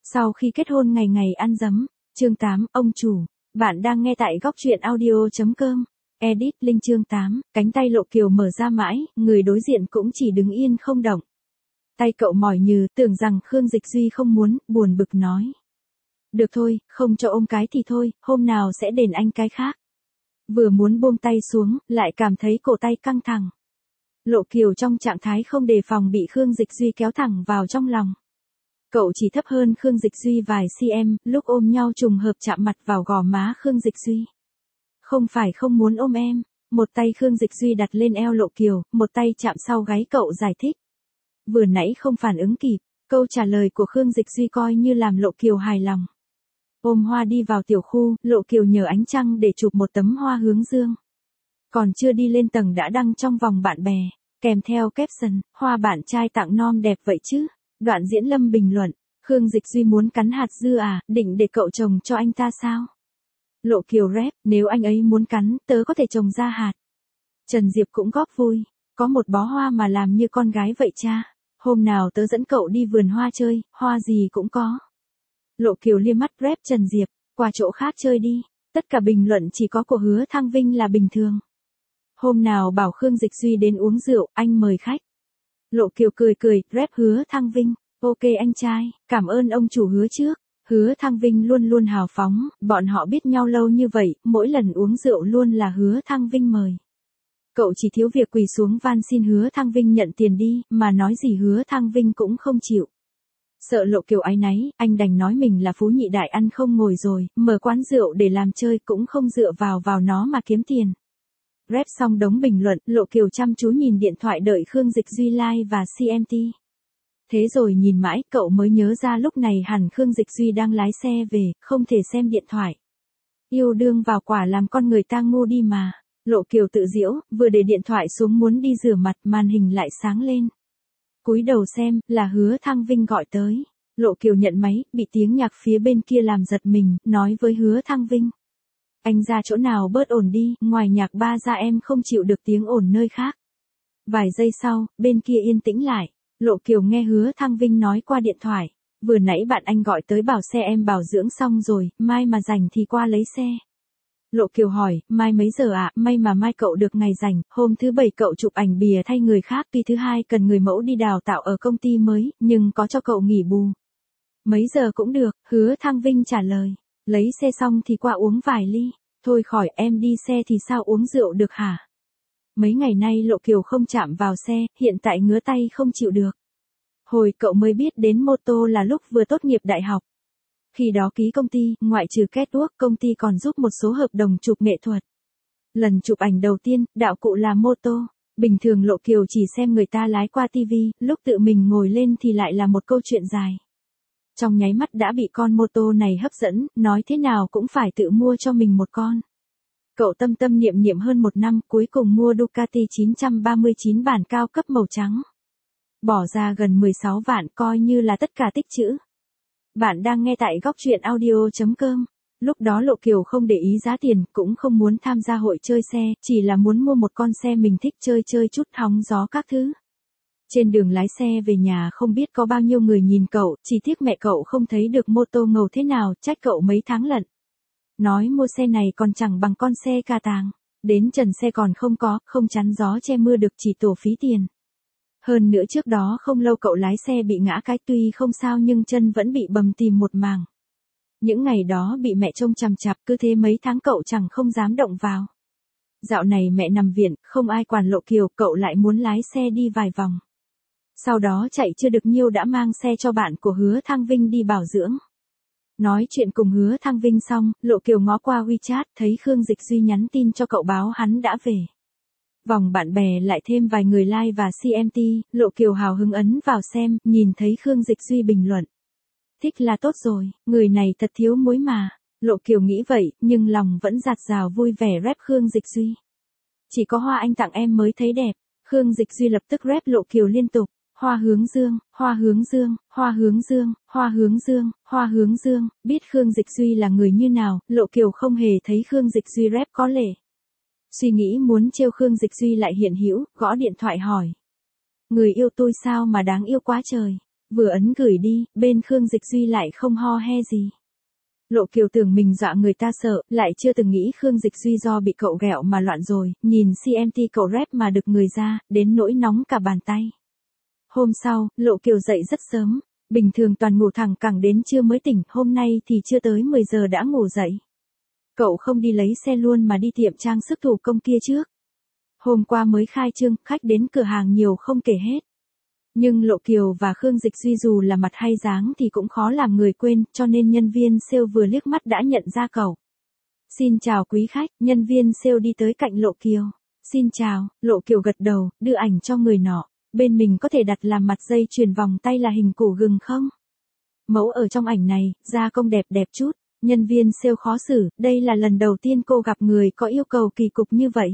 Sau khi kết hôn ngày ngày ăn dấm, chương 8, ông chủ, bạn đang nghe tại góc truyện audio.com. Edit Linh chương 8, cánh tay Lộ Kiều mở ra mãi, người đối diện cũng chỉ đứng yên không động. Tay cậu mỏi nhừ, tưởng rằng Khương Dịch Duy không muốn, buồn bực nói. Được thôi, không cho ôm cái thì thôi, hôm nào sẽ đền anh cái khác. Vừa muốn buông tay xuống, lại cảm thấy cổ tay căng thẳng. Lộ Kiều trong trạng thái không đề phòng bị Khương Dịch Duy kéo thẳng vào trong lòng. Cậu chỉ thấp hơn Khương Dịch Duy vài cm, lúc ôm nhau trùng hợp chạm mặt vào gò má Khương Dịch Duy. Không phải không muốn ôm em, một tay Khương Dịch Duy đặt lên eo Lộ Kiều, một tay chạm sau gáy cậu giải thích. Vừa nãy không phản ứng kịp, câu trả lời của Khương Dịch Duy coi như làm Lộ Kiều hài lòng. Ôm hoa đi vào tiểu khu, Lộ Kiều nhờ ánh trăng để chụp một tấm hoa hướng dương. Còn chưa đi lên tầng đã đăng trong vòng bạn bè, kèm theo caption, hoa bạn trai tặng non đẹp vậy chứ. Đoạn Diễn Lâm bình luận, Khương Dịch Duy muốn cắn hạt dưa à, định để cậu trồng cho anh ta sao? Lộ Kiều rep, nếu anh ấy muốn cắn, tớ có thể trồng ra hạt. Trần Diệp cũng góp vui, có một bó hoa mà làm như con gái vậy cha, hôm nào tớ dẫn cậu đi vườn hoa chơi, hoa gì cũng có. Lộ Kiều liếc mắt rep Trần Diệp, qua chỗ khác chơi đi, tất cả bình luận chỉ có của Hứa Thăng Vinh là bình thường. Hôm nào bảo Khương Dịch Duy đến uống rượu, anh mời khách. Lộ Kiều cười cười, rep Hứa Thăng Vinh, ok anh trai, cảm ơn ông chủ Hứa trước. Hứa Thăng Vinh luôn luôn hào phóng, bọn họ biết nhau lâu như vậy, mỗi lần uống rượu luôn là Hứa Thăng Vinh mời. Cậu chỉ thiếu việc quỳ xuống van xin Hứa Thăng Vinh nhận tiền đi, mà nói gì Hứa Thăng Vinh cũng không chịu. Sợ Lộ Kiều áy náy, anh đành nói mình là phú nhị đại ăn không ngồi rồi, mở quán rượu để làm chơi cũng không dựa vào nó mà kiếm tiền. Rep xong đống bình luận, Lộ Kiều chăm chú nhìn điện thoại đợi Khương Dịch Duy like và CMT. Thế rồi nhìn mãi, cậu mới nhớ ra lúc này hẳn Khương Dịch Duy đang lái xe về, không thể xem điện thoại. Yêu đương vào quả làm con người ta ngu đi mà. Lộ Kiều tự giễu, vừa để điện thoại xuống muốn đi rửa mặt, màn hình lại sáng lên. Cúi đầu xem, là Hứa Thăng Vinh gọi tới. Lộ Kiều nhận máy, bị tiếng nhạc phía bên kia làm giật mình, nói với Hứa Thăng Vinh. Anh ra chỗ nào bớt ổn đi, ngoài nhạc ba ra em không chịu được tiếng ồn nơi khác. Vài giây sau, bên kia yên tĩnh lại. Lộ Kiều nghe Hứa Thăng Vinh nói qua điện thoại. Vừa nãy bạn anh gọi tới bảo xe em bảo dưỡng xong rồi, mai mà rảnh thì qua lấy xe. Lộ Kiều hỏi, mai mấy giờ ạ? May mà mai cậu được ngày rảnh, hôm thứ bảy cậu chụp ảnh bìa thay người khác, tuy thứ hai cần người mẫu đi đào tạo ở công ty mới, nhưng có cho cậu nghỉ bù. Mấy giờ cũng được, Hứa Thăng Vinh trả lời. Lấy xe xong thì qua uống vài ly. Thôi khỏi em đi xe thì sao uống rượu được hả? Mấy ngày nay Lộ Kiều không chạm vào xe, hiện tại ngứa tay không chịu được. Hồi cậu mới biết đến mô tô là lúc vừa tốt nghiệp đại học. Khi đó ký công ty, ngoại trừ catwalk, công ty còn giúp một số hợp đồng chụp nghệ thuật. Lần chụp ảnh đầu tiên, đạo cụ là mô tô. Bình thường Lộ Kiều chỉ xem người ta lái qua TV, lúc tự mình ngồi lên thì lại là một câu chuyện dài. Trong nháy mắt đã bị con mô tô này hấp dẫn, nói thế nào cũng phải tự mua cho mình một con. Cậu tâm tâm niệm niệm hơn một năm, cuối cùng mua Ducati 939 bản cao cấp màu trắng. Bỏ ra gần 16 vạn, coi như là tất cả tích trữ. Bạn đang nghe tại góc truyện audio.com. Lúc đó Lộ Kiều không để ý giá tiền, cũng không muốn tham gia hội chơi xe, chỉ là muốn mua một con xe mình thích chơi chút hóng gió các thứ. Trên đường lái xe về nhà không biết có bao nhiêu người nhìn cậu, chỉ tiếc mẹ cậu không thấy được mô tô ngầu thế nào, trách cậu mấy tháng lận. Nói mua xe này còn chẳng bằng con xe ca tàng. Đến trần xe còn không chắn gió che mưa được, chỉ tổ phí tiền. Hơn nữa trước đó không lâu cậu lái xe bị ngã cái, tuy không sao nhưng chân vẫn bị bầm tìm một mảng. Những ngày đó bị mẹ trông chằm chằm, cứ thế mấy tháng cậu chẳng không dám động vào. Dạo này mẹ nằm viện, không ai quản Lộ Kiều, cậu lại muốn lái xe đi vài vòng. Sau đó chạy chưa được nhiêu đã mang xe cho bạn của Hứa Thăng Vinh đi bảo dưỡng. Nói chuyện cùng Hứa Thăng Vinh xong, Lộ Kiều ngó qua WeChat, thấy Khương Dịch Duy nhắn tin cho cậu báo hắn đã về. Vòng bạn bè lại thêm vài người like và CMT, Lộ Kiều hào hứng ấn vào xem, nhìn thấy Khương Dịch Duy bình luận. Thích là tốt rồi, người này thật thiếu muối mà. Lộ Kiều nghĩ vậy, nhưng lòng vẫn dạt dào vui vẻ rep Khương Dịch Duy. Chỉ có hoa anh tặng em mới thấy đẹp. Khương Dịch Duy lập tức rep Lộ Kiều liên tục. Hoa hướng dương, hoa hướng dương, hoa hướng dương, hoa hướng dương, hoa hướng dương. Biết Khương Dịch Duy là người như nào, Lộ Kiều không hề thấy Khương Dịch Duy rep có lệ. Suy nghĩ muốn trêu Khương Dịch Duy lại hiện hữu, gõ điện thoại hỏi. Người yêu tôi sao mà đáng yêu quá trời. Vừa ấn gửi đi, bên Khương Dịch Duy lại không ho he gì. Lộ Kiều tưởng mình dọa người ta sợ, lại chưa từng nghĩ Khương Dịch Duy do bị cậu ghẹo mà loạn rồi, nhìn CMT cậu rep mà được người ra, đến nỗi nóng cả bàn tay. Hôm sau, Lộ Kiều dậy rất sớm, bình thường toàn ngủ thẳng cẳng đến trưa mới tỉnh, hôm nay thì chưa tới 10 giờ đã ngủ dậy. Cậu không đi lấy xe luôn mà đi tiệm trang sức thủ công kia trước. Hôm qua mới khai trương, khách đến cửa hàng nhiều không kể hết. Nhưng Lộ Kiều và Khương Dịch Duy dù là mặt hay dáng thì cũng khó làm người quên, cho nên nhân viên sale vừa liếc mắt đã nhận ra cậu. Xin chào quý khách, nhân viên sale đi tới cạnh Lộ Kiều. Xin chào, Lộ Kiều gật đầu, đưa ảnh cho người nọ. Bên mình có thể đặt làm mặt dây chuyền vòng tay là hình củ gừng không? Mẫu ở trong ảnh này, gia công đẹp đẹp chút. Nhân viên sale khó xử, đây là lần đầu tiên cô gặp người có yêu cầu kỳ cục như vậy.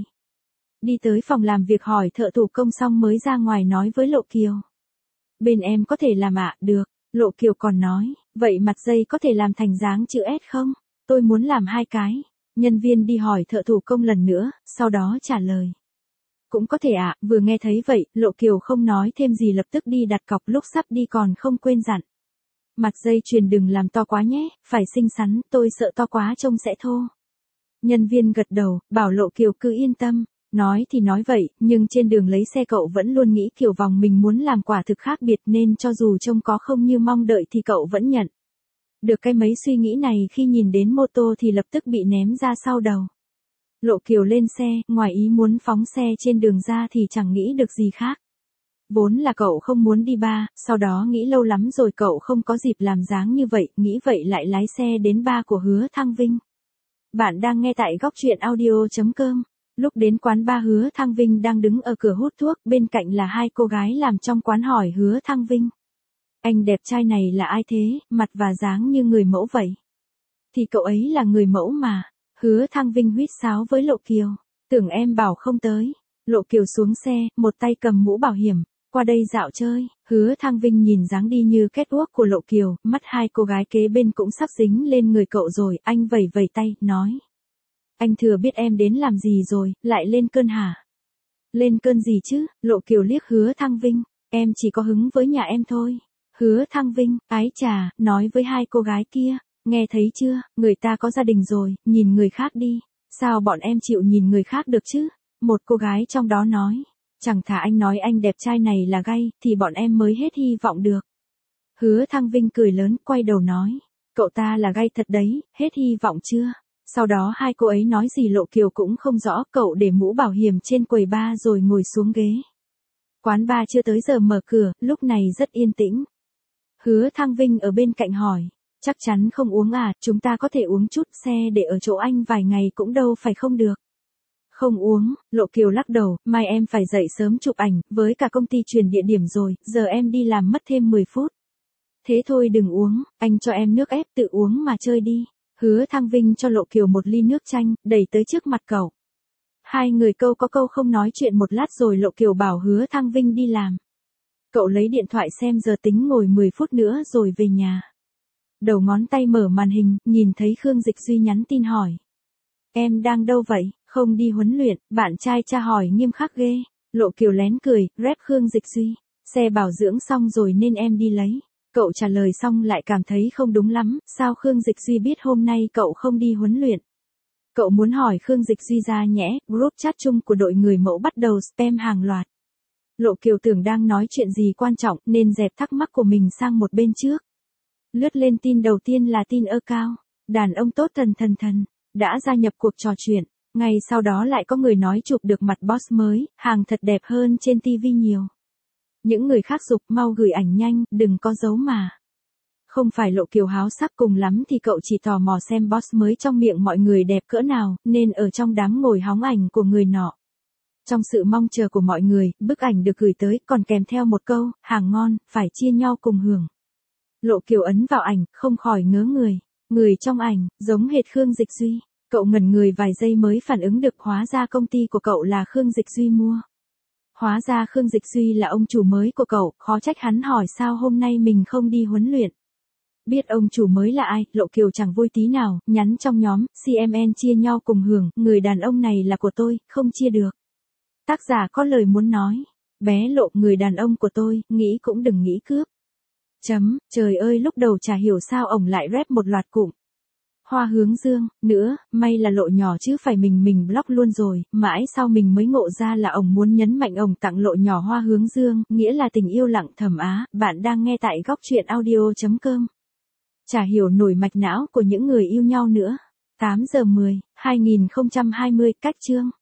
Đi tới phòng làm việc hỏi thợ thủ công xong mới ra ngoài nói với Lộ Kiều. Bên em có thể làm ạ, được. Lộ Kiều còn nói, vậy mặt dây có thể làm thành dáng chữ S không? Tôi muốn làm 2 cái. Nhân viên đi hỏi thợ thủ công lần nữa, sau đó trả lời. Cũng có thể ạ, vừa nghe thấy vậy, Lộ Kiều không nói thêm gì lập tức đi đặt cọc, lúc sắp đi còn không quên dặn. Mặt dây chuyền đừng làm to quá nhé, phải xinh xắn, tôi sợ to quá trông sẽ thô. Nhân viên gật đầu, bảo Lộ Kiều cứ yên tâm. Nói thì nói vậy, nhưng trên đường lấy xe cậu vẫn luôn nghĩ kiểu vòng mình muốn làm quả thực khác biệt nên cho dù trông có không như mong đợi thì cậu vẫn nhận. Được cái mấy suy nghĩ này khi nhìn đến mô tô thì lập tức bị ném ra sau đầu. Lộ Kiều lên xe, ngoài ý muốn phóng xe trên đường ra thì chẳng nghĩ được gì khác. Vốn là cậu không muốn đi bar, sau đó nghĩ lâu lắm rồi cậu không có dịp làm dáng như vậy, nghĩ vậy lại lái xe đến bar của Hứa Thăng Vinh. Bạn đang nghe tại góc truyện audio.com. Lúc đến quán bar Hứa Thăng Vinh đang đứng ở cửa hút thuốc, bên cạnh là 2 cô gái làm trong quán hỏi Hứa Thăng Vinh. Anh đẹp trai này là ai thế, mặt và dáng như người mẫu vậy? Thì cậu ấy là người mẫu mà. Hứa Thăng Vinh huýt sáo với Lộ Kiều. Tưởng em bảo không tới. Lộ Kiều xuống xe, một tay cầm mũ bảo hiểm. Qua đây dạo chơi. Hứa Thăng Vinh nhìn dáng đi như catwalk của Lộ Kiều, mắt 2 cô gái kế bên cũng sắp dính lên người cậu rồi, anh vẩy vẩy tay, nói. Anh thừa biết em đến làm gì rồi, lại lên cơn hả? Lên cơn gì chứ? Lộ Kiều liếc Hứa Thăng Vinh. Em chỉ có hứng với nhà em thôi. Hứa Thăng Vinh, ái chà, nói với 2 cô gái kia. Nghe thấy chưa, người ta có gia đình rồi, nhìn người khác đi. Sao bọn em chịu nhìn người khác được chứ? Một cô gái trong đó nói. Chẳng thà anh nói anh đẹp trai này là gay, thì bọn em mới hết hy vọng được. Hứa Thăng Vinh cười lớn, quay đầu nói. Cậu ta là gay thật đấy, hết hy vọng chưa? Sau đó 2 cô ấy nói gì Lộ Kiều cũng không rõ, cậu để mũ bảo hiểm trên quầy bar rồi ngồi xuống ghế. Quán bar chưa tới giờ mở cửa, lúc này rất yên tĩnh. Hứa Thăng Vinh ở bên cạnh hỏi. Chắc chắn không uống à, chúng ta có thể uống chút, xe để ở chỗ anh vài ngày cũng đâu phải không được. Không uống, Lộ Kiều lắc đầu, mai em phải dậy sớm chụp ảnh, với cả công ty chuyển địa điểm rồi, giờ em đi làm mất thêm 10 phút. Thế thôi đừng uống, anh cho em nước ép tự uống mà chơi đi. Hứa Thăng Vinh cho Lộ Kiều một ly nước chanh, đẩy tới trước mặt cậu. 2 người câu có câu không nói chuyện một lát rồi Lộ Kiều bảo Hứa Thăng Vinh đi làm. Cậu lấy điện thoại xem giờ tính ngồi 10 phút nữa rồi về nhà. Đầu ngón tay mở màn hình, nhìn thấy Khương Dịch Duy nhắn tin hỏi. Em đang đâu vậy, không đi huấn luyện, bạn trai tra hỏi nghiêm khắc ghê. Lộ Kiều lén cười, rep Khương Dịch Duy. Xe bảo dưỡng xong rồi nên em đi lấy. Cậu trả lời xong lại cảm thấy không đúng lắm, sao Khương Dịch Duy biết hôm nay cậu không đi huấn luyện? Cậu muốn hỏi Khương Dịch Duy ra nhẽ, group chat chung của đội người mẫu bắt đầu spam hàng loạt. Lộ Kiều tưởng đang nói chuyện gì quan trọng nên dẹp thắc mắc của mình sang một bên trước. Lướt lên tin đầu tiên là tin cao. Đàn ông tốt thần, đã gia nhập cuộc trò chuyện. Ngay sau đó lại có người nói chụp được mặt boss mới, hàng thật đẹp hơn trên TV nhiều. Những người khác giục mau gửi ảnh nhanh, đừng có giấu mà. Không phải Lộ Kiều háo sắc, cùng lắm thì cậu chỉ tò mò xem boss mới trong miệng mọi người đẹp cỡ nào, nên ở trong đám ngồi hóng ảnh của người nọ. Trong sự mong chờ của mọi người, bức ảnh được gửi tới còn kèm theo một câu, hàng ngon, phải chia nhau cùng hưởng. Lộ Kiều ấn vào ảnh, không khỏi ngớ người. Người trong ảnh, giống hệt Khương Dịch Duy. Cậu ngẩn người vài giây mới phản ứng được, hóa ra công ty của cậu là Khương Dịch Duy mua. Hóa ra Khương Dịch Duy là ông chủ mới của cậu, khó trách hắn hỏi sao hôm nay mình không đi huấn luyện. Biết ông chủ mới là ai, Lộ Kiều chẳng vui tí nào, nhắn trong nhóm, CMN chia nhau cùng hưởng, người đàn ông này là của tôi, không chia được. Tác giả có lời muốn nói. Bé Lộ, người đàn ông của tôi, nghĩ cũng đừng nghĩ cướp. Trời ơi lúc đầu chả hiểu sao ổng lại rep một loạt cụm. Hoa hướng dương, nữa, may là lộ nhỏ chứ phải mình block luôn rồi, mãi sau mình mới ngộ ra là ổng muốn nhấn mạnh ổng tặng lộ nhỏ hoa hướng dương, nghĩa là tình yêu lặng thầm á, bạn đang nghe tại góc truyện audio.com. Chả hiểu nổi mạch não của những người yêu nhau nữa. 8 giờ 10, 2020, cách chương.